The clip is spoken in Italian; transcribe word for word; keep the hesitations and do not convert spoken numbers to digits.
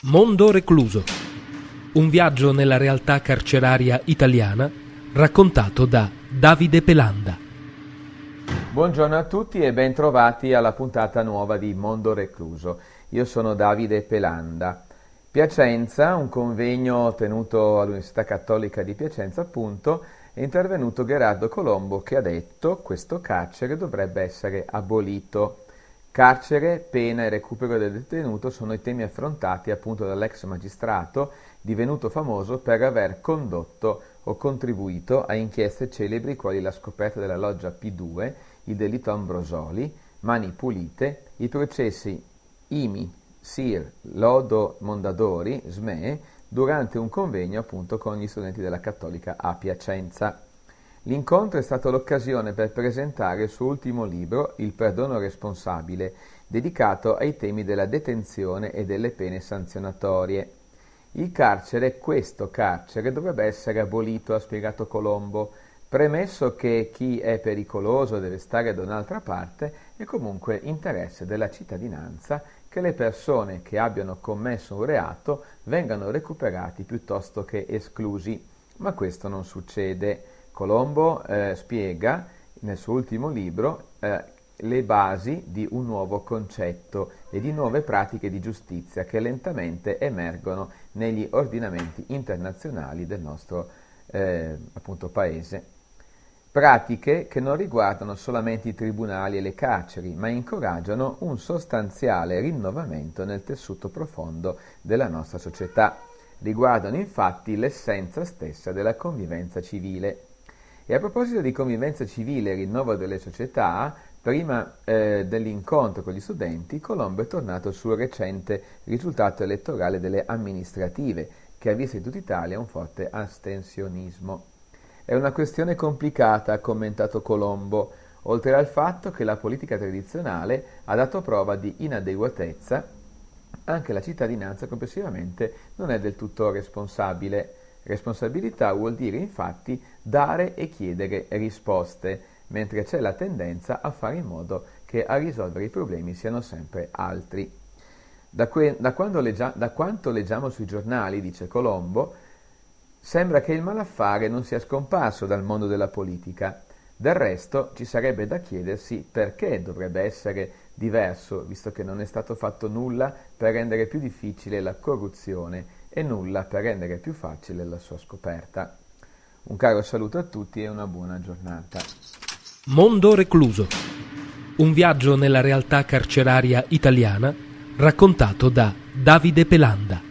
Mondo recluso. Un viaggio nella realtà carceraria italiana raccontato da Davide Pelanda. Buongiorno a tutti e ben trovati alla puntata nuova di Mondo recluso. Io sono Davide Pelanda. Piacenza, un convegno tenuto all'Università Cattolica di Piacenza, appunto, è intervenuto Gherardo Colombo che ha detto che questo carcere dovrebbe essere abolito. Carcere, pena e recupero del detenuto sono i temi affrontati appunto dall'ex magistrato divenuto famoso per aver condotto o contribuito a inchieste celebri quali la scoperta della loggia P due, il delitto Ambrosoli, Mani Pulite, i processi Imi, Sir, Lodo Mondadori, S M E, durante un convegno appunto con gli studenti della Cattolica a Piacenza. L'incontro è stato l'occasione per presentare il suo ultimo libro, Il perdono responsabile, dedicato ai temi della detenzione e delle pene sanzionatorie. Il carcere, questo carcere, dovrebbe essere abolito, ha spiegato Colombo, premesso che chi è pericoloso deve stare da un'altra parte, è comunque interesse della cittadinanza che le persone che abbiano commesso un reato vengano recuperati piuttosto che esclusi. Ma questo non succede. Colombo eh, spiega nel suo ultimo libro eh, le basi di un nuovo concetto e di nuove pratiche di giustizia che lentamente emergono negli ordinamenti internazionali del nostro eh, appunto paese. Pratiche che non riguardano solamente i tribunali e le carceri, ma incoraggiano un sostanziale rinnovamento nel tessuto profondo della nostra società. Riguardano infatti l'essenza stessa della convivenza civile. E a proposito di convivenza civile e rinnovo delle società, prima eh, dell'incontro con gli studenti, Colombo è tornato sul recente risultato elettorale delle amministrative, che ha visto in tutta Italia un forte astensionismo. È una questione complicata, ha commentato Colombo, oltre al fatto che la politica tradizionale ha dato prova di inadeguatezza, anche la cittadinanza complessivamente non è del tutto responsabile. Responsabilità vuol dire infatti dare e chiedere risposte, mentre c'è la tendenza a fare in modo che a risolvere i problemi siano sempre altri. Da, que- da, quando leggia- da quanto leggiamo sui giornali, dice Colombo, sembra che il malaffare non sia scomparso dal mondo della politica. Del resto ci sarebbe da chiedersi perché dovrebbe essere diverso, visto che non è stato fatto nulla per rendere più difficile la corruzione e nulla per rendere più facile la sua scoperta. Un caro saluto a tutti e una buona giornata. Mondo recluso. Un viaggio nella realtà carceraria italiana raccontato da Davide Pelanda.